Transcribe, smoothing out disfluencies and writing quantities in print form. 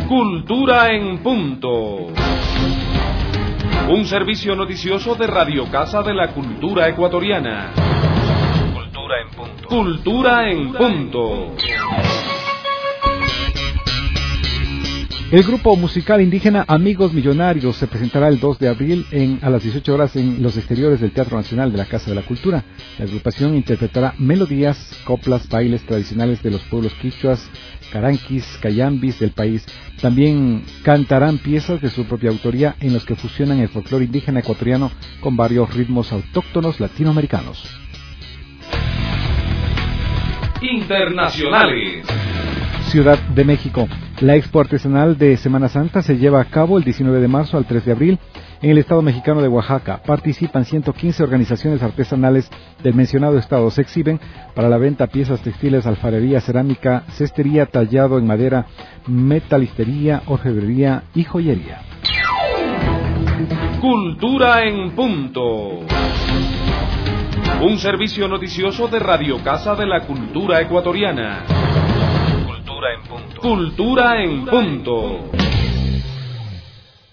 Cultura en Punto. Un servicio noticioso de Radio Casa de la Cultura Ecuatoriana. Cultura en Punto. Cultura en Punto. El grupo musical indígena Amigos Millonarios se presentará el 2 de abril a las 18 horas en los exteriores del Teatro Nacional de la Casa de la Cultura. La agrupación interpretará melodías, coplas, bailes tradicionales de los pueblos quichuas, caranquis, cayambis del país. También cantarán piezas de su propia autoría en los que fusionan el folclore indígena ecuatoriano con varios ritmos autóctonos latinoamericanos. Internacionales. Ciudad de México. La Expo Artesanal de Semana Santa se lleva a cabo el 19 de marzo al 3 de abril en el estado mexicano de Oaxaca. Participan 115 organizaciones artesanales del mencionado estado. Se exhiben para la venta piezas textiles, alfarería, cerámica, cestería, tallado en madera, metalistería, orfebrería y joyería. Cultura en Punto. Un servicio noticioso de Radio Casa de la Cultura Ecuatoriana. Cultura en Punto. Cultura en Punto.